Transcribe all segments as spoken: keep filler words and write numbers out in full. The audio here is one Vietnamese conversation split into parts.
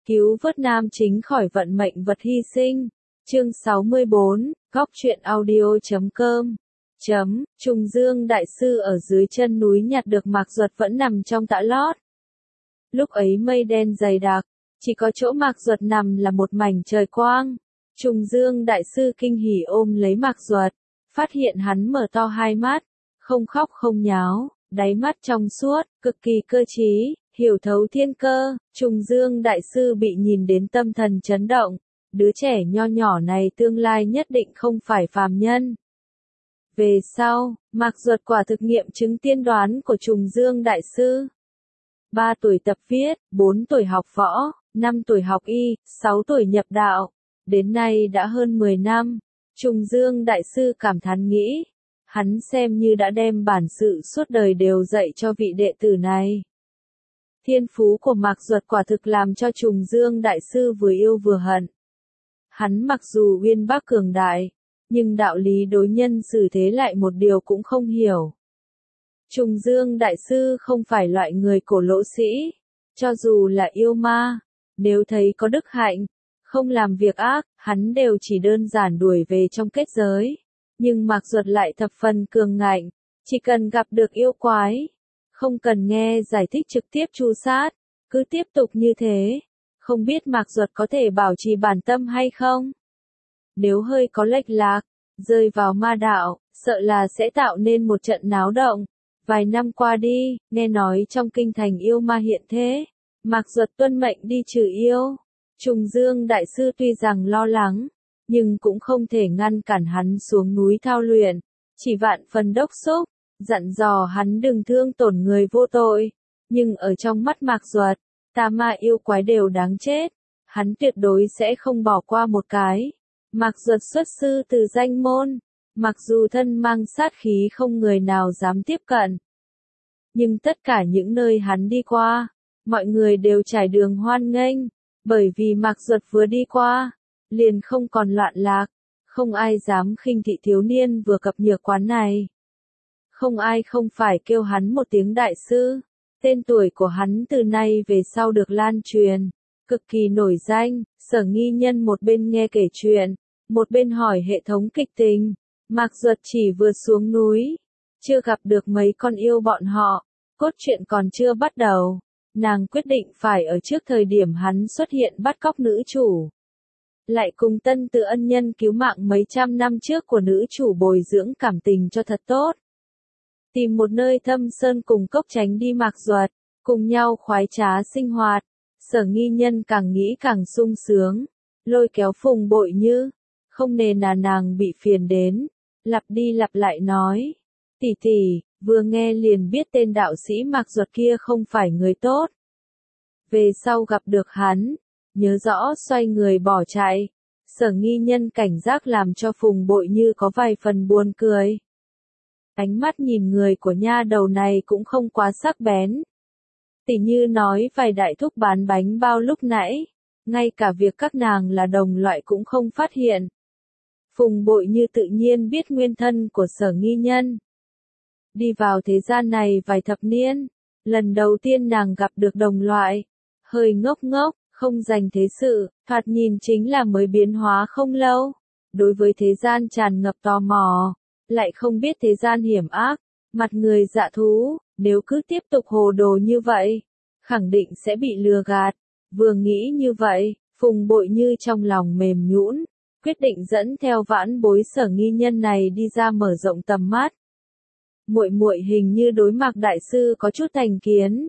cứu vớt nam chính khỏi vận mệnh vật hy sinh. Chương sáu mươi bốn, góc truyện audio chấm com. Chấm, Trùng Dương đại sư ở dưới chân núi nhặt được Mạc Duật vẫn nằm trong tã lót. Lúc ấy mây đen dày đặc, chỉ có chỗ Mạc Duật nằm là một mảnh trời quang. Trùng Dương đại sư kinh hỉ ôm lấy Mạc Duật, phát hiện hắn mở to hai mắt, không khóc không nháo, đáy mắt trong suốt, cực kỳ cơ trí, hiểu thấu thiên cơ. Trùng Dương đại sư bị nhìn đến tâm thần chấn động, đứa trẻ nho nhỏ này tương lai nhất định không phải phàm nhân. Về sau, Mạc Duật quả thực nghiệm chứng tiên đoán của Trùng Dương đại sư. ba tuổi tập viết, bốn tuổi học võ, năm tuổi học y, sáu tuổi nhập đạo. Đến nay đã hơn mười năm, Trùng Dương đại sư cảm thán nghĩ, hắn xem như đã đem bản sự suốt đời đều dạy cho vị đệ tử này. Thiên phú của Mạc Duật quả thực làm cho Trùng Dương đại sư vừa yêu vừa hận. Hắn mặc dù uyên bác cường đại, nhưng đạo lý đối nhân xử thế lại một điều cũng không hiểu. Trùng Dương đại sư không phải loại người cổ lỗ sĩ, cho dù là yêu ma, nếu thấy có đức hạnh, không làm việc ác, hắn đều chỉ đơn giản đuổi về trong kết giới. Nhưng Mạc Duật lại thập phần cường ngạnh, chỉ cần gặp được yêu quái, không cần nghe giải thích trực tiếp tru sát, cứ tiếp tục như thế. Không biết Mạc Duật có thể bảo trì bản tâm hay không? Nếu hơi có lệch lạc, rơi vào ma đạo, sợ là sẽ tạo nên một trận náo động. Vài năm qua đi, nghe nói trong kinh thành yêu ma hiện thế, Mạc Duật tuân mệnh đi trừ yêu. Trùng Dương đại sư tuy rằng lo lắng, nhưng cũng không thể ngăn cản hắn xuống núi thao luyện, chỉ vạn phần đốc xúc, dặn dò hắn đừng thương tổn người vô tội. Nhưng ở trong mắt Mạc Duật, tà ma yêu quái đều đáng chết, hắn tuyệt đối sẽ không bỏ qua một cái. Mạc Duật xuất sư từ danh môn, mặc dù thân mang sát khí không người nào dám tiếp cận. Nhưng tất cả những nơi hắn đi qua, mọi người đều trải đường hoan nghênh, bởi vì Mạc Duật vừa đi qua, liền không còn loạn lạc, không ai dám khinh thị thiếu niên vừa cập nhược quán này. Không ai không phải kêu hắn một tiếng đại sư, tên tuổi của hắn từ nay về sau được lan truyền, cực kỳ nổi danh. Sở Nghi Nhân một bên nghe kể chuyện, một bên hỏi hệ thống kịch tình. Mạc Duật chỉ vừa xuống núi, chưa gặp được mấy con yêu bọn họ, cốt truyện còn chưa bắt đầu, nàng quyết định phải ở trước thời điểm hắn xuất hiện bắt cóc nữ chủ. Lại cùng tân tự ân nhân cứu mạng mấy trăm năm trước của nữ chủ bồi dưỡng cảm tình cho thật tốt. Tìm một nơi thâm sơn cùng cốc tránh đi Mạc Duật, cùng nhau khoái trá sinh hoạt. Sở Nghi Nhân càng nghĩ càng sung sướng, lôi kéo Phùng Bội Như, không nề nà nàng bị phiền đến, lặp đi lặp lại nói, tỷ tỷ, vừa nghe liền biết tên đạo sĩ Mạc Duật kia không phải người tốt. Về sau gặp được hắn, nhớ rõ xoay người bỏ chạy. Sở Nghi Nhân cảnh giác làm cho Phùng Bội Như có vài phần buồn cười. Ánh mắt nhìn người của nha đầu này cũng không quá sắc bén. Tỷ như nói vài đại thúc bán bánh bao lúc nãy, ngay cả việc các nàng là đồng loại cũng không phát hiện. Phùng Bội Như tự nhiên biết nguyên thân của Sở Nghi Nhân. Đi vào thế gian này vài thập niên, lần đầu tiên nàng gặp được đồng loại, hơi ngốc ngốc, không dành thế sự, thoạt nhìn chính là mới biến hóa không lâu. Đối với thế gian tràn ngập tò mò, lại không biết thế gian hiểm ác, mặt người dạ thú, nếu cứ tiếp tục hồ đồ như vậy, khẳng định sẽ bị lừa gạt. Vừa nghĩ như vậy, Phùng Bội Như trong lòng mềm nhũn, quyết định dẫn theo vãn bối Sở Nghi Nhân này đi ra mở rộng tầm mắt. Muội muội hình như đối Mạc đại sư có chút thành kiến.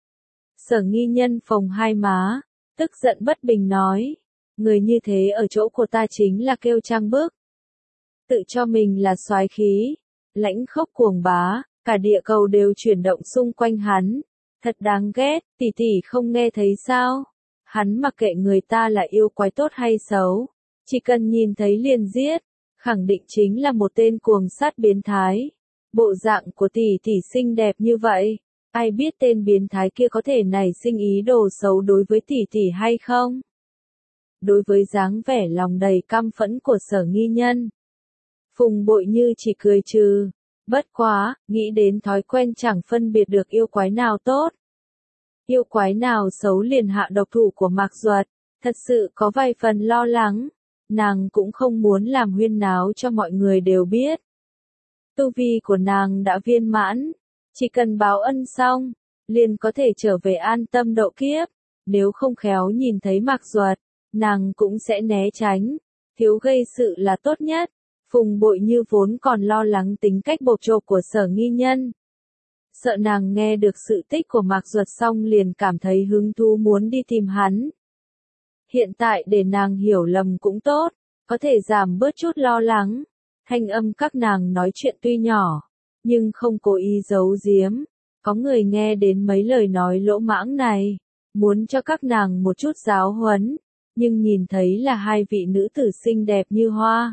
Sở Nghi Nhân phồng hai má, tức giận bất bình nói, người như thế ở chỗ của ta chính là kêu trang bức. Tự cho mình là soái khí, lãnh khốc cuồng bá, cả địa cầu đều chuyển động xung quanh hắn, thật đáng ghét. Tỷ tỷ không nghe thấy sao? Hắn mặc kệ người ta là yêu quái tốt hay xấu, chỉ cần nhìn thấy liền giết, khẳng định chính là một tên cuồng sát biến thái. Bộ dạng của tỷ tỷ xinh đẹp như vậy, ai biết tên biến thái kia có thể nảy sinh ý đồ xấu đối với tỷ tỷ hay không? Đối với dáng vẻ lòng đầy căm phẫn của Sở Nghi Nhân, Phùng Bội Như chỉ cười trừ, bất quá, nghĩ đến thói quen chẳng phân biệt được yêu quái nào tốt. Yêu quái nào xấu liền hạ độc thủ của Mạc Duật, thật sự có vài phần lo lắng, nàng cũng không muốn làm huyên náo cho mọi người đều biết. Tu vi của nàng đã viên mãn, chỉ cần báo ân xong, liền có thể trở về an tâm độ kiếp, nếu không khéo nhìn thấy Mạc Duật, nàng cũng sẽ né tránh, thiếu gây sự là tốt nhất. Phùng Bội Như vốn còn lo lắng tính cách bộc trộp của Sở Nghi Nhân. Sợ nàng nghe được sự tích của Mạc Duật xong liền cảm thấy hứng thú muốn đi tìm hắn. Hiện tại để nàng hiểu lầm cũng tốt, có thể giảm bớt chút lo lắng. Thanh âm các nàng nói chuyện tuy nhỏ, nhưng không cố ý giấu giếm. Có người nghe đến mấy lời nói lỗ mãng này, muốn cho các nàng một chút giáo huấn, nhưng nhìn thấy là hai vị nữ tử xinh đẹp như hoa.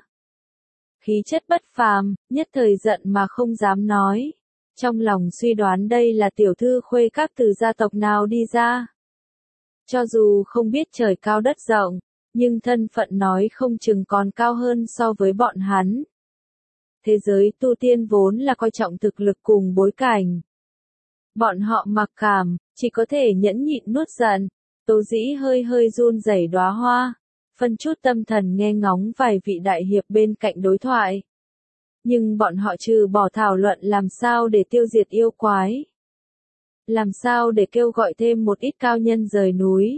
Khí chất bất phàm, nhất thời giận mà không dám nói. Trong lòng suy đoán đây là tiểu thư khuê các từ gia tộc nào đi ra. Cho dù không biết trời cao đất rộng, nhưng thân phận nói không chừng còn cao hơn so với bọn hắn. Thế giới tu tiên vốn là coi trọng thực lực cùng bối cảnh. Bọn họ mặc cảm, chỉ có thể nhẫn nhịn nuốt giận. Tố Dĩ hơi hơi run rẩy đóa hoa, phân chút tâm thần nghe ngóng vài vị đại hiệp bên cạnh đối thoại. Nhưng bọn họ trừ bỏ thảo luận làm sao để tiêu diệt yêu quái. Làm sao để kêu gọi thêm một ít cao nhân rời núi.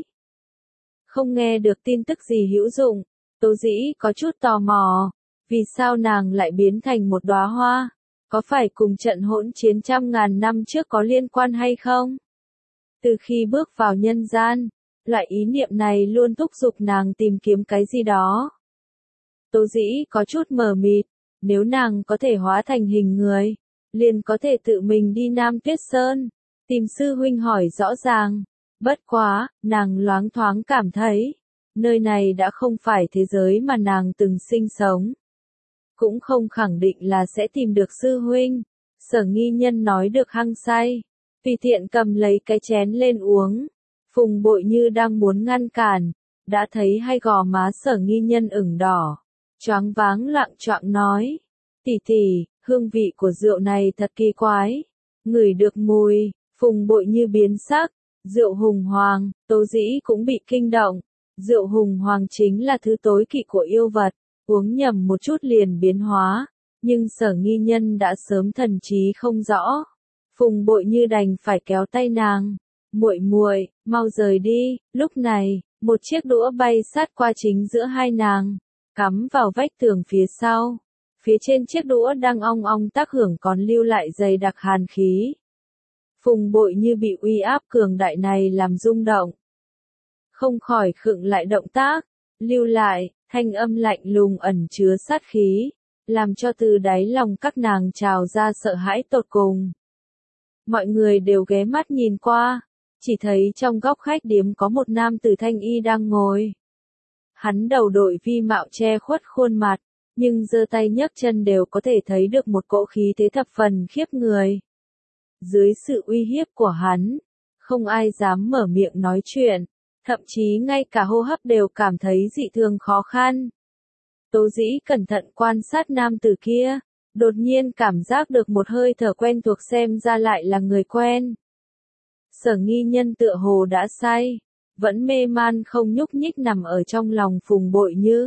Không nghe được tin tức gì hữu dụng, Tố Dĩ có chút tò mò, vì sao nàng lại biến thành một đóa hoa, có phải cùng trận hỗn chiến trăm ngàn năm trước có liên quan hay không? Từ khi bước vào nhân gian, loại ý niệm này luôn thúc giục nàng tìm kiếm cái gì đó. Tố Dĩ có chút mờ mịt, nếu nàng có thể hóa thành hình người, liền có thể tự mình đi Nam Tuyết Sơn, tìm sư huynh hỏi rõ ràng. Bất quá, nàng loáng thoáng cảm thấy, nơi này đã không phải thế giới mà nàng từng sinh sống. Cũng không khẳng định là sẽ tìm được sư huynh. Sở Nghi Nhân nói được hăng say, tùy tiện cầm lấy cái chén lên uống. Phùng Bội Như đang muốn ngăn cản, đã thấy hai gò má Sở Nghi Nhân ửng đỏ, choáng váng loạng choạng nói, tỷ tỷ, hương vị của rượu này thật kỳ quái. Ngửi được mùi, Phùng Bội Như biến sắc, rượu hùng hoàng. Tố Dĩ cũng bị kinh động. Rượu hùng hoàng chính là thứ tối kỵ của yêu vật, uống nhầm một chút liền biến hóa, nhưng Sở Nghi Nhân đã sớm thần trí không rõ. Phùng Bội Như đành phải kéo tay nàng, muội muội, mau rời đi. Lúc này, một chiếc đũa bay sát qua chính giữa hai nàng, cắm vào vách tường phía sau. Phía trên chiếc đũa đang ong ong tác hưởng còn lưu lại dày đặc hàn khí. Phùng Bội Như bị uy áp cường đại này làm rung động, không khỏi khựng lại động tác, lưu lại, thanh âm lạnh lùng ẩn chứa sát khí, làm cho từ đáy lòng các nàng trào ra sợ hãi tột cùng. Mọi người đều ghé mắt nhìn qua, chỉ thấy trong góc khách điếm có một nam tử thanh y đang ngồi. Hắn đầu đội vi mạo che khuất khuôn mặt, nhưng giơ tay nhấc chân đều có thể thấy được một cỗ khí thế thập phần khiếp người. Dưới sự uy hiếp của hắn, không ai dám mở miệng nói chuyện, thậm chí ngay cả hô hấp đều cảm thấy dị thường khó khăn. Tố Dĩ cẩn thận quan sát nam tử kia, đột nhiên cảm giác được một hơi thở quen thuộc xem ra lại là người quen. Sở Nghi Nhân tựa hồ đã say, vẫn mê man không nhúc nhích nằm ở trong lòng Phùng Bội Như.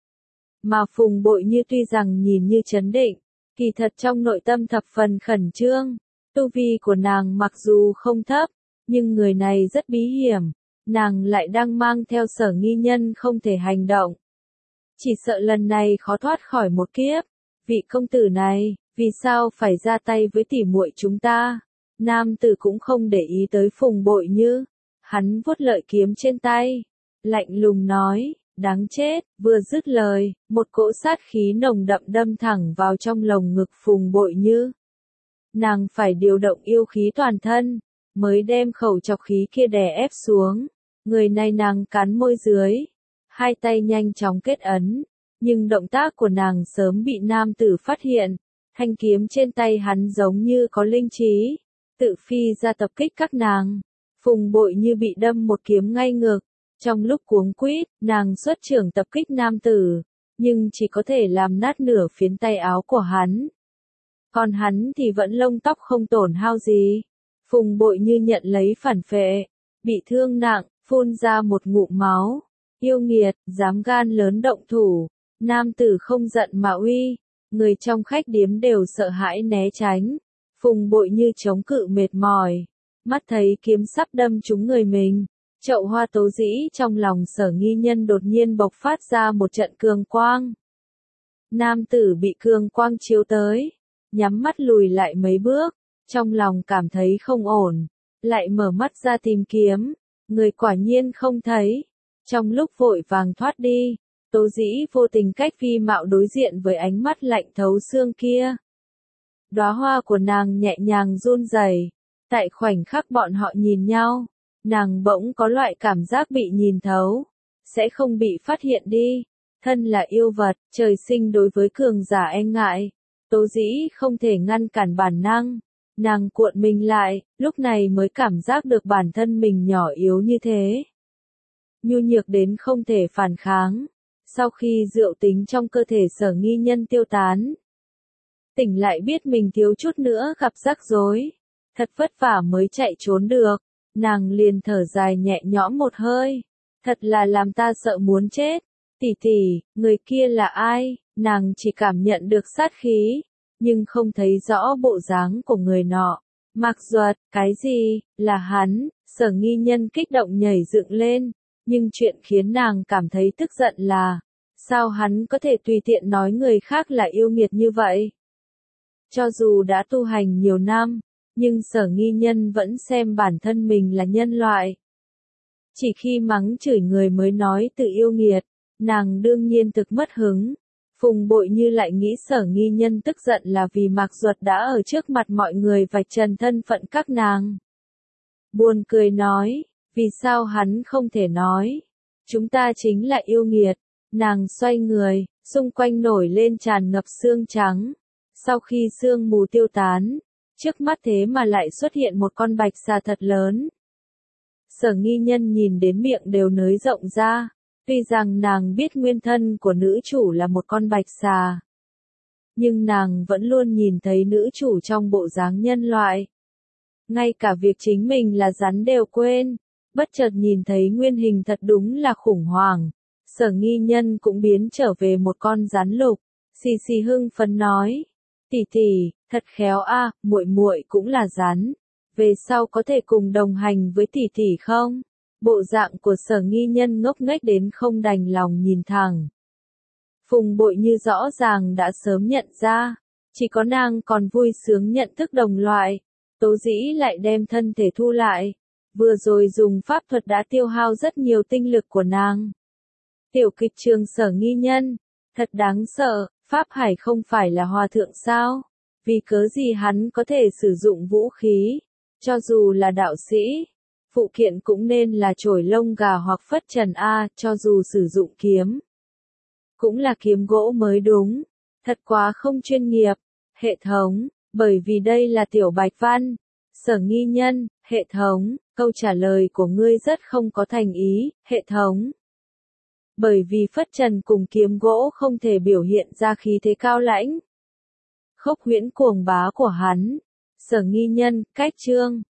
Mà Phùng Bội Như tuy rằng nhìn như trấn định, kỳ thật trong nội tâm thập phần khẩn trương. Tu vi của nàng mặc dù không thấp, nhưng người này rất bí hiểm, nàng lại đang mang theo Sở Nghi Nhân không thể hành động. Chỉ sợ lần này khó thoát khỏi một kiếp. Vị công tử này, vì sao phải ra tay với tỷ muội chúng ta? Nam tử cũng không để ý tới Phùng Bội Như, hắn vuốt lợi kiếm trên tay, lạnh lùng nói, đáng chết. Vừa dứt lời, một cỗ sát khí nồng đậm đâm thẳng vào trong lồng ngực Phùng Bội Như. Nàng phải điều động yêu khí toàn thân, mới đem khẩu chọc khí kia đè ép xuống. Người này nàng cắn môi dưới, hai tay nhanh chóng kết ấn, nhưng động tác của nàng sớm bị nam tử phát hiện. Thanh kiếm trên tay hắn giống như có linh trí, tự phi ra tập kích các nàng. Phùng Bội Như bị đâm một kiếm ngay ngực, trong lúc cuống quýt, nàng xuất trưởng tập kích nam tử, nhưng chỉ có thể làm nát nửa phiến tay áo của hắn. Còn hắn thì vẫn lông tóc không tổn hao gì. Phùng Bội Như nhận lấy phản phệ, bị thương nặng, phun ra một ngụm máu. Yêu nghiệt, dám gan lớn động thủ. Nam tử không giận mà uy. Người trong khách điếm đều sợ hãi né tránh. Phùng Bội Như chống cự mệt mỏi. Mắt thấy kiếm sắp đâm trúng người mình. Chậu hoa tố dĩ trong lòng Sở Nghi Nhân đột nhiên bộc phát ra một trận cường quang. Nam tử bị cường quang chiếu tới. Nhắm mắt lùi lại mấy bước. Trong lòng cảm thấy không ổn. Lại mở mắt ra tìm kiếm. Người quả nhiên không thấy. Trong lúc vội vàng thoát đi, Tố Dĩ vô tình cách phi mạo đối diện với ánh mắt lạnh thấu xương kia. Đóa hoa của nàng nhẹ nhàng run rẩy. Tại khoảnh khắc bọn họ nhìn nhau, nàng bỗng có loại cảm giác bị nhìn thấu, sẽ không bị phát hiện đi. Thân là yêu vật, trời sinh đối với cường giả e ngại. Tố Dĩ không thể ngăn cản bản năng. Nàng cuộn mình lại, lúc này mới cảm giác được bản thân mình nhỏ yếu như thế. Nhu nhược đến không thể phản kháng. Sau khi rượu tính trong cơ thể Sở Nghi Nhân tiêu tán, tỉnh lại biết mình thiếu chút nữa gặp rắc rối. Thật vất vả mới chạy trốn được. Nàng liền thở dài nhẹ nhõm một hơi. Thật là làm ta sợ muốn chết. Tỷ tỷ, người kia là ai? Nàng chỉ cảm nhận được sát khí, nhưng không thấy rõ bộ dáng của người nọ. Mạc Duật, cái gì? Là hắn? Sở Nghi Nhân kích động nhảy dựng lên. Nhưng chuyện khiến nàng cảm thấy tức giận là, sao hắn có thể tùy tiện nói người khác là yêu nghiệt như vậy? Cho dù đã tu hành nhiều năm, nhưng Sở Nghi Nhân vẫn xem bản thân mình là nhân loại. Chỉ khi mắng chửi người mới nói tự yêu nghiệt, nàng đương nhiên thực mất hứng. Phùng Bội Như lại nghĩ Sở Nghi Nhân tức giận là vì Mạc Duật đã ở trước mặt mọi người vạch trần thân phận các nàng. Buồn cười nói, vì sao hắn không thể nói? Chúng ta chính là yêu nghiệt. Nàng xoay người, xung quanh nổi lên tràn ngập sương trắng. Sau khi sương mù tiêu tán, trước mắt thế mà lại xuất hiện một con bạch xà thật lớn. Sở Nghi Nhân nhìn đến miệng đều nới rộng ra. Tuy rằng nàng biết nguyên thân của nữ chủ là một con bạch xà, nhưng nàng vẫn luôn nhìn thấy nữ chủ trong bộ dáng nhân loại. Ngay cả việc chính mình là rắn đều quên, bất chợt nhìn thấy nguyên hình thật đúng là khủng hoảng. Sở Nghi Nhân cũng biến trở về một con rắn lục. Xì xì hưng phấn nói, tỷ tỷ, thật khéo a, muội muội cũng là rắn. Về sau có thể cùng đồng hành với tỷ tỷ không? Bộ dạng của Sở Nghi Nhân ngốc nghếch đến không đành lòng nhìn thẳng. Phùng Bội Như rõ ràng đã sớm nhận ra, chỉ có nàng còn vui sướng nhận thức đồng loại. Tố Dĩ lại đem thân thể thu lại. Vừa rồi dùng pháp thuật đã tiêu hao rất nhiều tinh lực của nàng. Tiểu kịch trường Sở Nghi Nhân, thật đáng sợ, Pháp Hải không phải là hòa thượng sao? Vì cớ gì hắn có thể sử dụng vũ khí? Cho dù là đạo sĩ, phụ kiện cũng nên là chổi lông gà hoặc phất trần A, cho dù sử dụng kiếm. Cũng là kiếm gỗ mới đúng, thật quá không chuyên nghiệp. Hệ thống, bởi vì đây là tiểu bạch văn. Sở Nghi Nhân, hệ thống, câu trả lời của ngươi rất không có thành ý, hệ thống. Bởi vì phất trần cùng kiếm gỗ không thể biểu hiện ra khí thế cao lãnh. Khốc huyễn cuồng bá của hắn. Sở Nghi Nhân, cách chương.